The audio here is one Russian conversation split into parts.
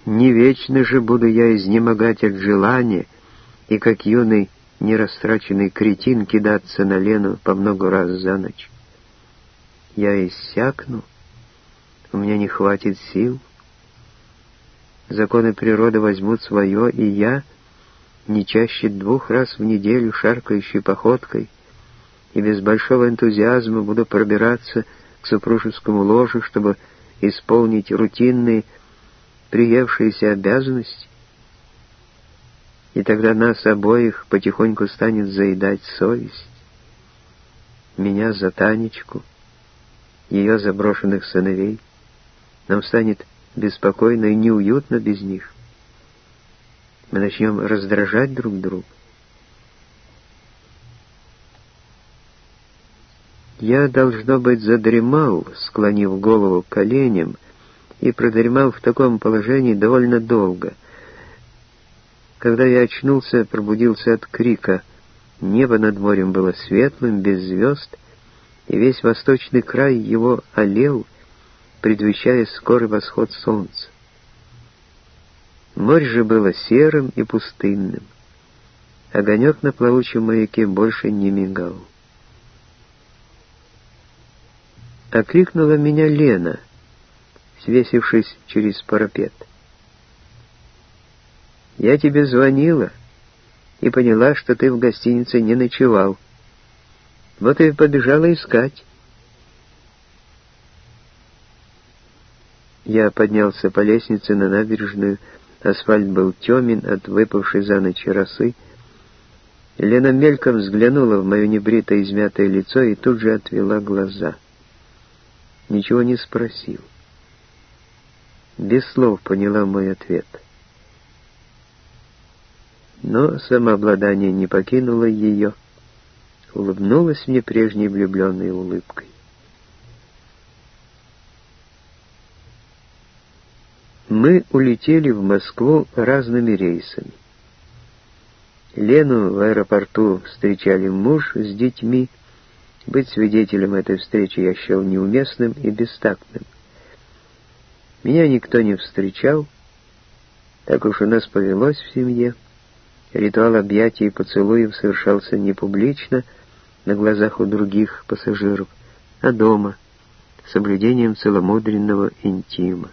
Не вечно же буду я изнемогать от желания и, как юный нерастраченный кретин, кидаться на Лену по много раз за ночь. Я иссякну, у меня не хватит сил. Законы природы возьмут свое, и я, не чаще 2 раз в неделю шаркающей походкой и без большого энтузиазма буду пробираться к супружескому ложу, чтобы исполнить рутинные, приевшиеся обязанности. И тогда нас обоих потихоньку станет заедать совесть. Меня за Танечку, ее заброшенных сыновей. Нам станет беспокойно и неуютно без них. Мы начнем раздражать друг друга. Я, должно быть, задремал, склонив голову к коленям, и продремал в таком положении довольно долго. Когда я очнулся, пробудился от крика. Небо над морем было светлым, без звезд, и весь восточный край его алел, предвещая скорый восход солнца. Море же было серым и пустынным. Огонек на плавучем маяке больше не мигал. Окликнула меня Лена, свесившись через парапет. «Я тебе звонила и поняла, что ты в гостинице не ночевал. Вот и побежала искать». Я поднялся по лестнице на набережную. Асфальт был темен от выпавшей за ночь росы. Лена мельком взглянула в мое небритое измятое лицо и тут же отвела глаза. Ничего не спросил. Без слов поняла мой ответ. Но самообладание не покинуло ее. Улыбнулась мне прежней влюбленной улыбкой. Мы улетели в Москву разными рейсами. Лену в аэропорту встречали муж с детьми. Быть свидетелем этой встречи я счел неуместным и бестактным. Меня никто не встречал, так уж у нас повелось в семье. Ритуал объятий и поцелуев совершался не публично, на глазах у других пассажиров, а дома, с соблюдением целомудренного интима.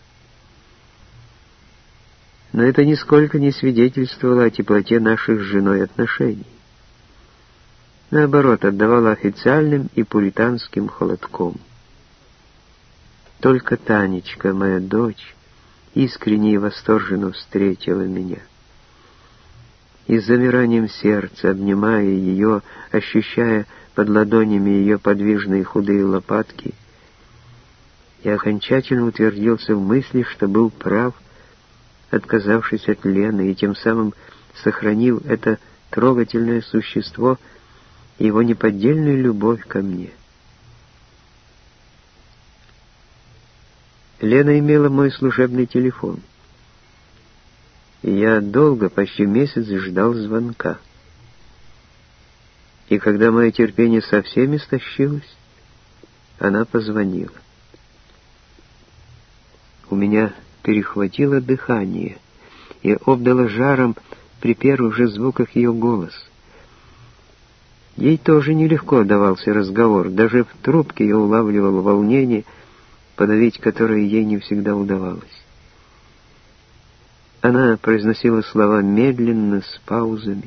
Но это нисколько не свидетельствовало о теплоте наших с женой отношений. Наоборот, отдавало официальным и пуританским холодком. Только Танечка, моя дочь, искренне и восторженно встретила меня. И с замиранием сердца, обнимая ее, ощущая под ладонями ее подвижные худые лопатки, я окончательно утвердился в мысли, что был прав, отказавшись от Лены, и тем самым сохранил это трогательное существо и его неподдельную любовь ко мне. Лена имела мой служебный телефон, и я долго, почти месяц, ждал звонка. И когда мое терпение совсем истощилось, она позвонила. У меня перехватило дыхание и обдало жаром при первых же звуках ее голос. Ей тоже нелегко давался разговор, даже в трубке я улавливал волнение, подавить которое ей не всегда удавалось. Она произносила слова медленно, с паузами.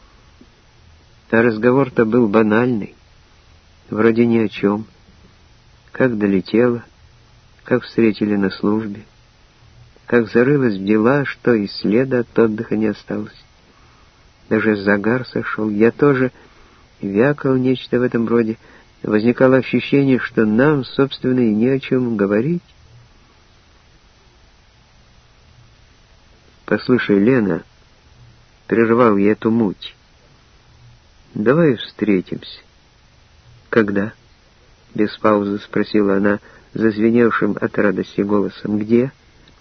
А разговор-то был банальный, вроде ни о чем. Как долетела, как встретили на службе, как зарылась в дела, что и следа от отдыха не осталось. Даже загар сошел. Я тоже вякал нечто в этом роде. Возникало ощущение, что нам, собственно, и не о чем говорить. «Послушай, Лена», — прервал я эту муть, — «давай встретимся». «Когда?» — без паузы спросила она, зазвеневшим от радости голосом. «Где?»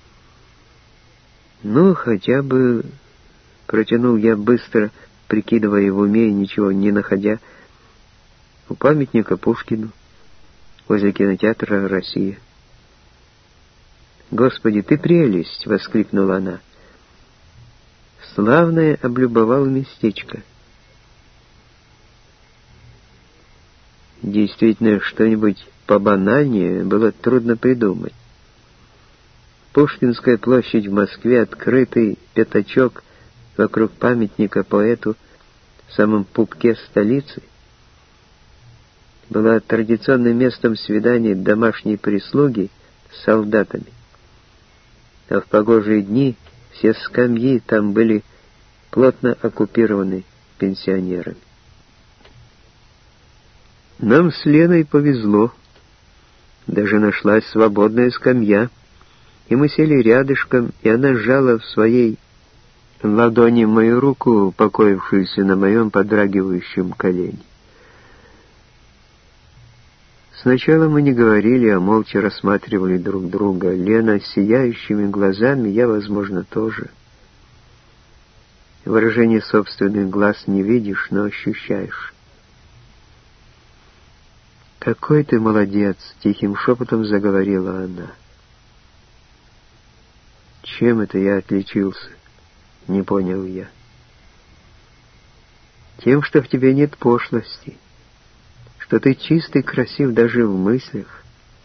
«Ну, хотя бы...» — протянул я быстро, прикидывая в уме и ничего не находя. «У памятника Пушкину, возле кинотеатра «Россия». «Господи, ты прелесть!» — воскликнула она. «Славное облюбовал местечко». Действительно, что-нибудь побанальнее было трудно придумать. Пушкинская площадь в Москве, открытый пятачок вокруг памятника поэту в самом пупке столицы, была традиционным местом свиданий домашней прислуги с солдатами. А в погожие дни все скамьи там были плотно оккупированы пенсионерами. Нам с Леной повезло. Даже нашлась свободная скамья, и мы сели рядышком, и она сжала в своей ладони мою руку, покоившуюся на моем подрагивающем колене. Сначала мы не говорили, а молча рассматривали друг друга. Лена с сияющими глазами, я, возможно, тоже. Выражение собственных глаз не видишь, но ощущаешь. «Какой ты молодец!» — тихим шепотом заговорила она. «Чем это я отличился?» — не понял я. «Тем, что в тебе нет пошлости, что ты чист и красив даже в мыслях.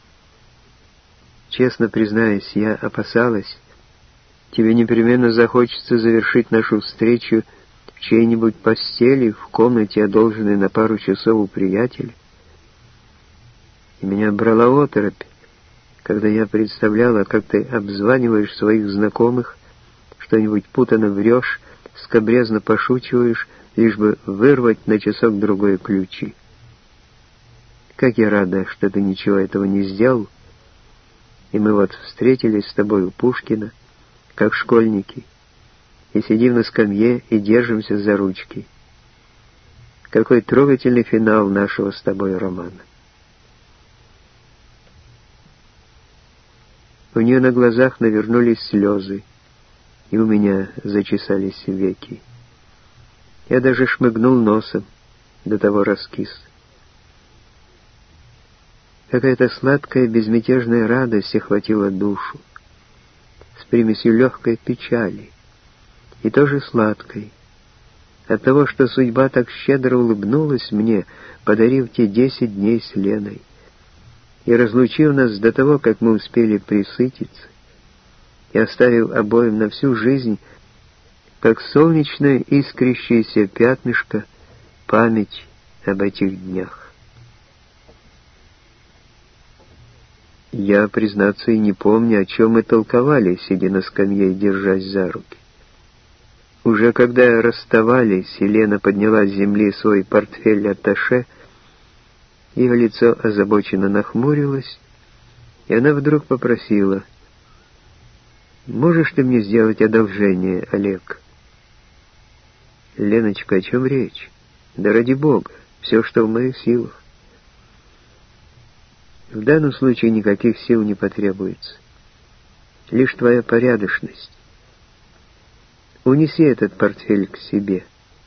Честно признаюсь, я опасалась, тебе непременно захочется завершить нашу встречу в чьей-нибудь постели, в комнате, одолженной на пару часов у приятеля. И меня брала оторопь, когда я представляла, как ты обзваниваешь своих знакомых, что-нибудь путано врешь, скабрезно пошучиваешь, лишь бы вырвать на часок-другой ключи. Как я рада, что ты ничего этого не сделал, и мы вот встретились с тобой у Пушкина, как школьники, и сидим на скамье и держимся за ручки. Какой трогательный финал нашего с тобой романа. У нее на глазах навернулись слезы, и у меня зачесались веки. Я даже шмыгнул носом, до того раскис. Какая-то сладкая безмятежная радость охватила душу, с примесью легкой печали, и тоже сладкой, от того, что судьба так щедро улыбнулась мне, подарив те 10 дней с Леной, и разлучив нас до того, как мы успели присытиться, и оставив обоим на всю жизнь, как солнечное искрящееся пятнышко, память об этих днях. Я, признаться, и не помню, о чем мы толковали, сидя на скамье и держась за руки. Уже когда расставались, и Лена подняла с земли свой портфель-атташе, ее лицо озабоченно нахмурилось, и она вдруг попросила: «Можешь ты мне сделать одолжение, Олег?» «Леночка, о чем речь? Да ради Бога, все, что в моих силах». «В данном случае никаких сил не потребуется. Лишь твоя порядочность. Унеси этот портфель к себе.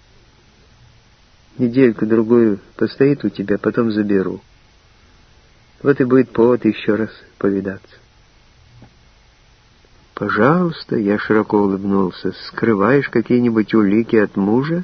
Недельку-другую постоит у тебя, потом заберу. Вот и будет повод еще раз повидаться». «Пожалуйста», — я широко улыбнулся, — «скрываешь какие-нибудь улики от мужа?»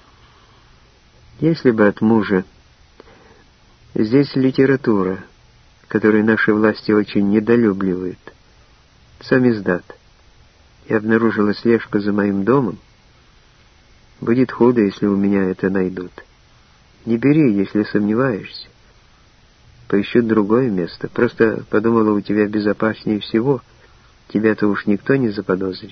«Если бы от мужа. Здесь литература, которую наши власти очень недолюбливают. Самиздат. Я обнаружила слежку за моим домом. Будет худо, если у меня это найдут. Не бери, если сомневаешься. Поищу другое место. Просто подумала, у тебя безопаснее всего. Тебя-то уж никто не заподозрит».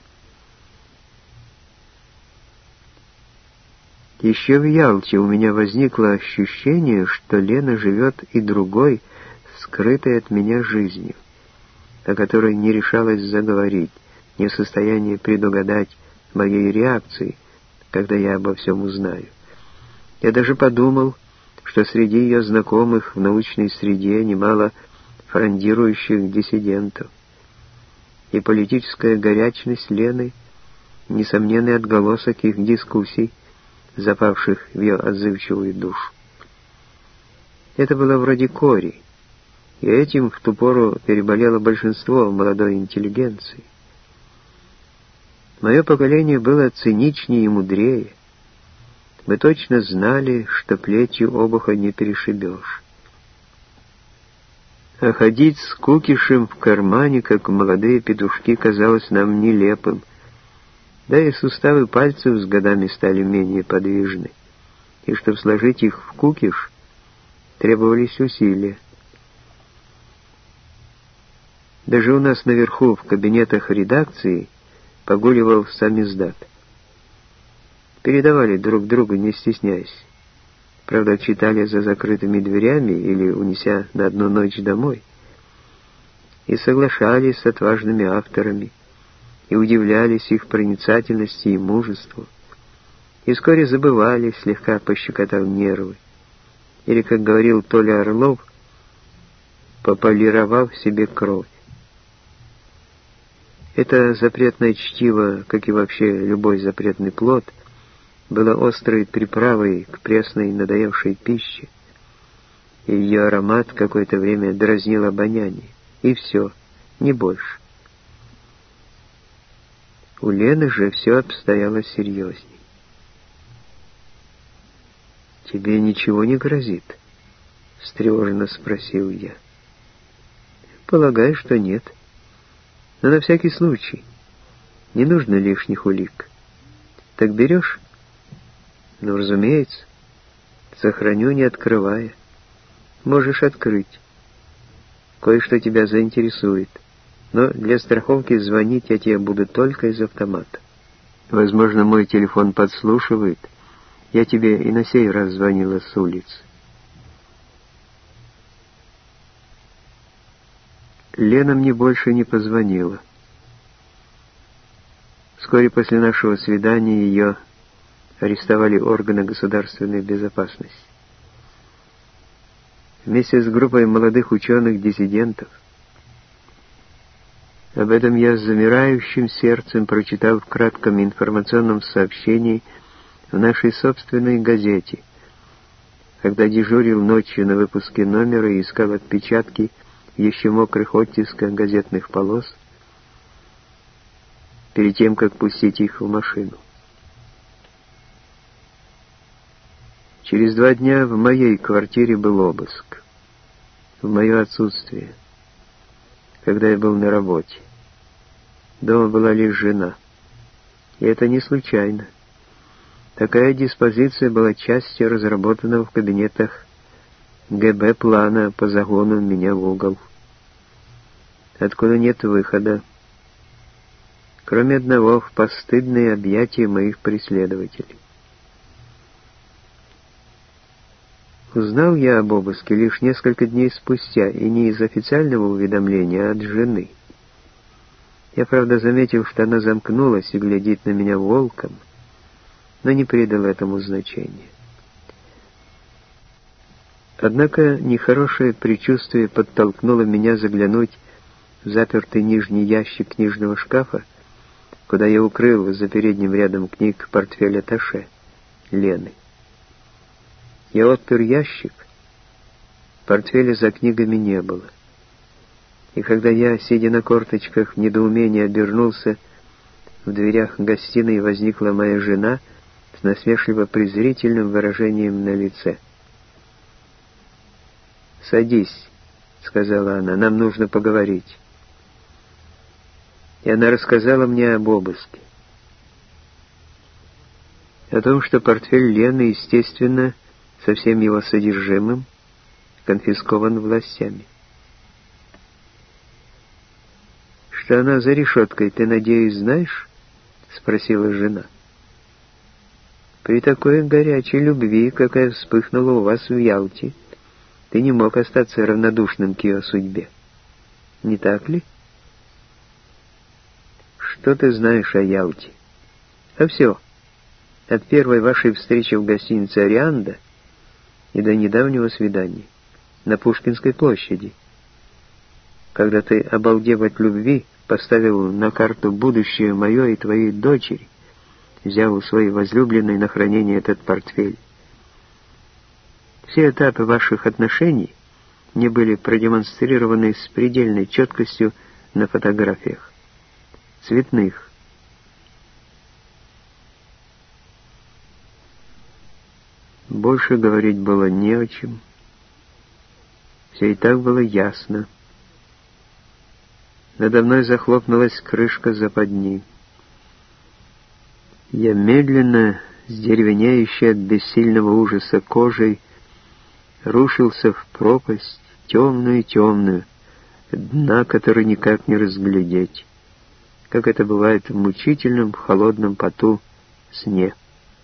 Еще в Ялте у меня возникло ощущение, что Лена живет и другой, скрытой от меня жизнью, о которой не решалась заговорить, не в состоянии предугадать моей реакции, когда я обо всем узнаю. Я даже подумал, что среди ее знакомых в научной среде немало фрондирующих диссидентов, и политическая горячность Лены — несомненный отголосок их дискуссий, запавших в ее отзывчивую душу. Это было вроде кори, и этим в ту пору переболело большинство молодой интеллигенции. Мое поколение было циничнее и мудрее. Мы точно знали, что плетью обуха не перешибешь. А ходить с кукишем в кармане, как молодые петушки, казалось нам нелепым. Да и суставы пальцев с годами стали менее подвижны. И чтобы сложить их в кукиш, требовались усилия. Даже у нас наверху, в кабинетах редакции, погуливал самиздат. Передавали друг другу, не стесняясь. Правда, читали за закрытыми дверями или унеся на одну ночь домой. И соглашались с отважными авторами, и удивлялись их проницательности и мужеству, и вскоре забывали, слегка пощекотав нервы. Или, как говорил Толя Орлов, пополировав себе кровь. Это запретное чтиво, как и вообще любой запретный плод, было острой приправой к пресной надоевшей пище, и ее аромат какое-то время дразнил обоняние. И все, не больше. У Лены же все обстояло серьезней. «Тебе ничего не грозит?» — встревоженно спросил я. «Полагаю, что нет. Но на всякий случай. Не нужно лишних улик. Так берешь?» «Ну, разумеется. Сохраню, не открывая. Можешь открыть. Кое-что тебя заинтересует. Но для страховки звонить я тебе буду только из автомата. Возможно, мой телефон подслушивает. Я тебе и на сей раз звонила с улицы». Лена мне больше не позвонила. Вскоре после нашего свидания ее арестовали органы государственной безопасности. Вместе с группой молодых ученых-диссидентов. Об этом я с замирающим сердцем прочитал в кратком информационном сообщении в нашей собственной газете, когда дежурил ночью на выпуске номера и искал отпечатки еще мокрых оттисков газетных полос перед тем, как пустить их в машину. Через 2 дня в моей квартире был обыск. В мое отсутствие, когда я был на работе. Дома была лишь жена. И это не случайно. Такая диспозиция была частью разработанного в кабинетах ГБ плана по загону меня в угол, откуда нет выхода, кроме одного, в постыдные объятия моих преследователей. Узнал я об обыске лишь несколько дней спустя, и не из официального уведомления, а от жены. Я, правда, заметил, что она замкнулась и глядит на меня волком, но не придал этому значения. Однако нехорошее предчувствие подтолкнуло меня заглянуть в запертый нижний ящик книжного шкафа, куда я укрыл за передним рядом книг портфель атташе Лены. Я отпер ящик, портфеля за книгами не было. И когда я, сидя на корточках, в недоумении обернулся, в дверях гостиной возникла моя жена с насмешливо-презрительным выражением на лице. «Садись», — сказала она, — «нам нужно поговорить». И она рассказала мне об обыске. О том, что портфель Лены, естественно, со всем его содержимым, конфискован властями. «Что она за решеткой, ты, надеюсь, знаешь?» — спросила жена. «При такой горячей любви, какая вспыхнула у вас в Ялте, ты не мог остаться равнодушным к ее судьбе. Не так ли?» «Что ты знаешь о Ялте?» «А все. От первой вашей встречи в гостинице «Арианда» и до недавнего свидания на Пушкинской площади, когда ты, обалдев от любви, поставил на карту будущее мое и твоей дочери, взяв у своей возлюбленной на хранение этот портфель. Все этапы ваших отношений не были продемонстрированы с предельной четкостью на фотографиях. Цветных. Больше говорить было не о чем. Все и так было ясно. Надо мной захлопнулась крышка западни. Я медленно, с деревенеющей от бессильного ужаса кожей, рушился в пропасть, темную-темную, дна которой никак не разглядеть, как это бывает в мучительном, холодном поту сне.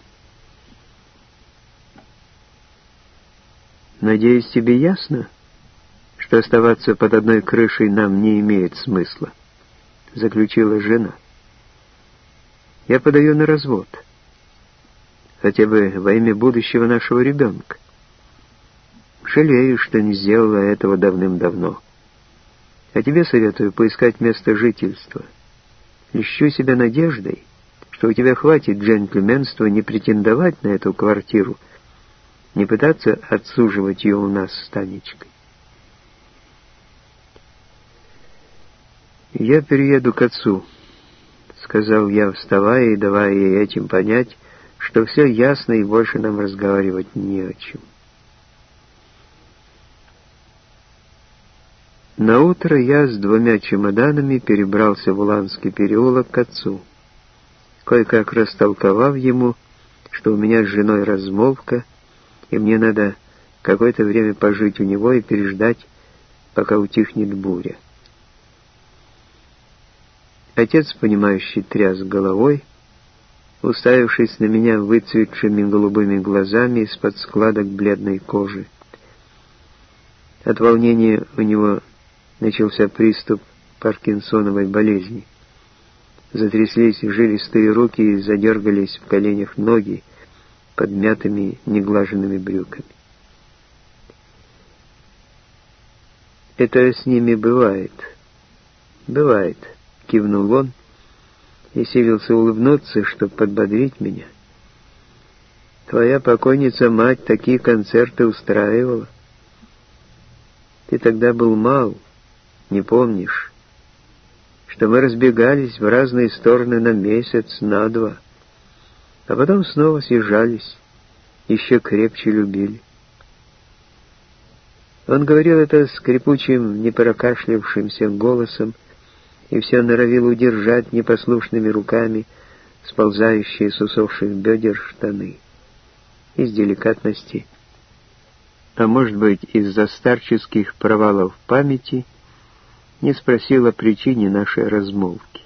«Надеюсь, тебе ясно, что оставаться под одной крышей нам не имеет смысла», — заключила жена. «Я подаю на развод, хотя бы во имя будущего нашего ребенка. Жалею, что не сделала этого давным-давно. А тебе советую поискать место жительства. Льщу себя надеждой, что у тебя хватит джентльменства не претендовать на эту квартиру, не пытаться отсуживать ее у нас с Танечкой. «Я перееду к отцу», — сказал я, вставая и давая ей этим понять, что все ясно и больше нам разговаривать не о чем. Наутро я с 2 чемоданами перебрался в Уланский переулок к отцу, кое-как растолковав ему, что у меня с женой размолвка, и мне надо какое-то время пожить у него и переждать, пока утихнет буря. Отец, понимающий, тряс головой, уставившись на меня выцветшими голубыми глазами из-под складок бледной кожи. От волнения у него начался приступ паркинсоновой болезни. Затряслись жилистые руки и задергались в коленях ноги под мятыми неглаженными брюками. «Это с ними бывает. Бывает», — кивнул он и силился улыбнуться, чтобы подбодрить меня. «Твоя покойница-мать такие концерты устраивала. Ты тогда был мал, не помнишь, что мы разбегались в разные стороны на месяц, на 2, а потом снова съезжались, еще крепче любили». Он говорил это скрипучим, непрокашлявшимся голосом и все норовил удержать непослушными руками сползающие с усохших бедер штаны. Из деликатности, а может быть из-за старческих провалов памяти, не спросил о причине нашей размолвки.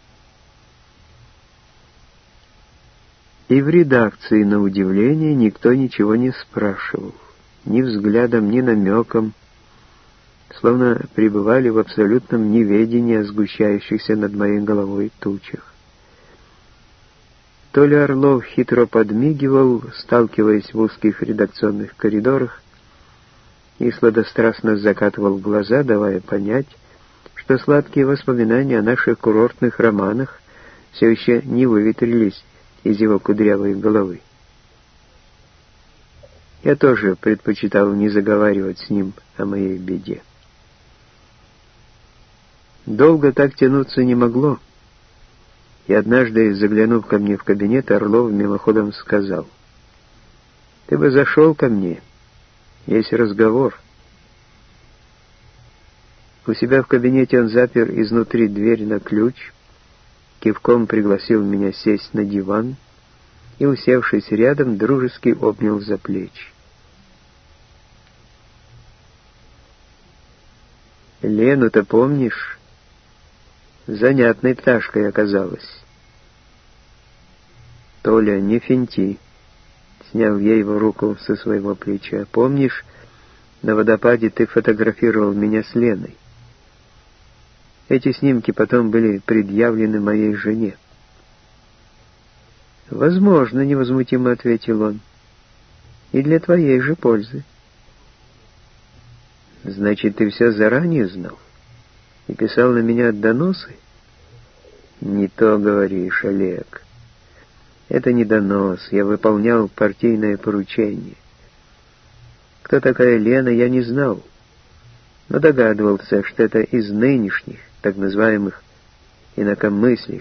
И в редакции, на удивление, никто ничего не спрашивал, ни взглядом, ни намеком, словно пребывали в абсолютном неведении о сгущающихся над моей головой тучах. То ли Орлов хитро подмигивал, сталкиваясь в узких редакционных коридорах, и сладострастно закатывал глаза, давая понять, что сладкие воспоминания о наших курортных романах все еще не выветрились из его кудрявой головы. Я тоже предпочитал не заговаривать с ним о моей беде. Долго так тянуться не могло, и однажды, заглянув ко мне в кабинет, Орлов мимоходом сказал: «Ты бы зашел ко мне, есть разговор». У себя в кабинете он запер изнутри дверь на ключ, кивком пригласил меня сесть на диван и, усевшись рядом, дружески обнял за плечи. «Лену-то помнишь? Занятной пташкой оказалась». «Толя, не финти», — снял я его руку со своего плеча. «Помнишь, на водопаде ты фотографировал меня с Леной? Эти снимки потом были предъявлены моей жене». «Возможно», — невозмутимо ответил он, — «и для твоей же пользы». «Значит, ты все заранее знал и писал на меня доносы?» «Не то говоришь, Олег. Это не донос, я выполнял партийное поручение. Кто такая Лена, я не знал, но догадывался, что это из нынешних, так называемых инакомыслящих.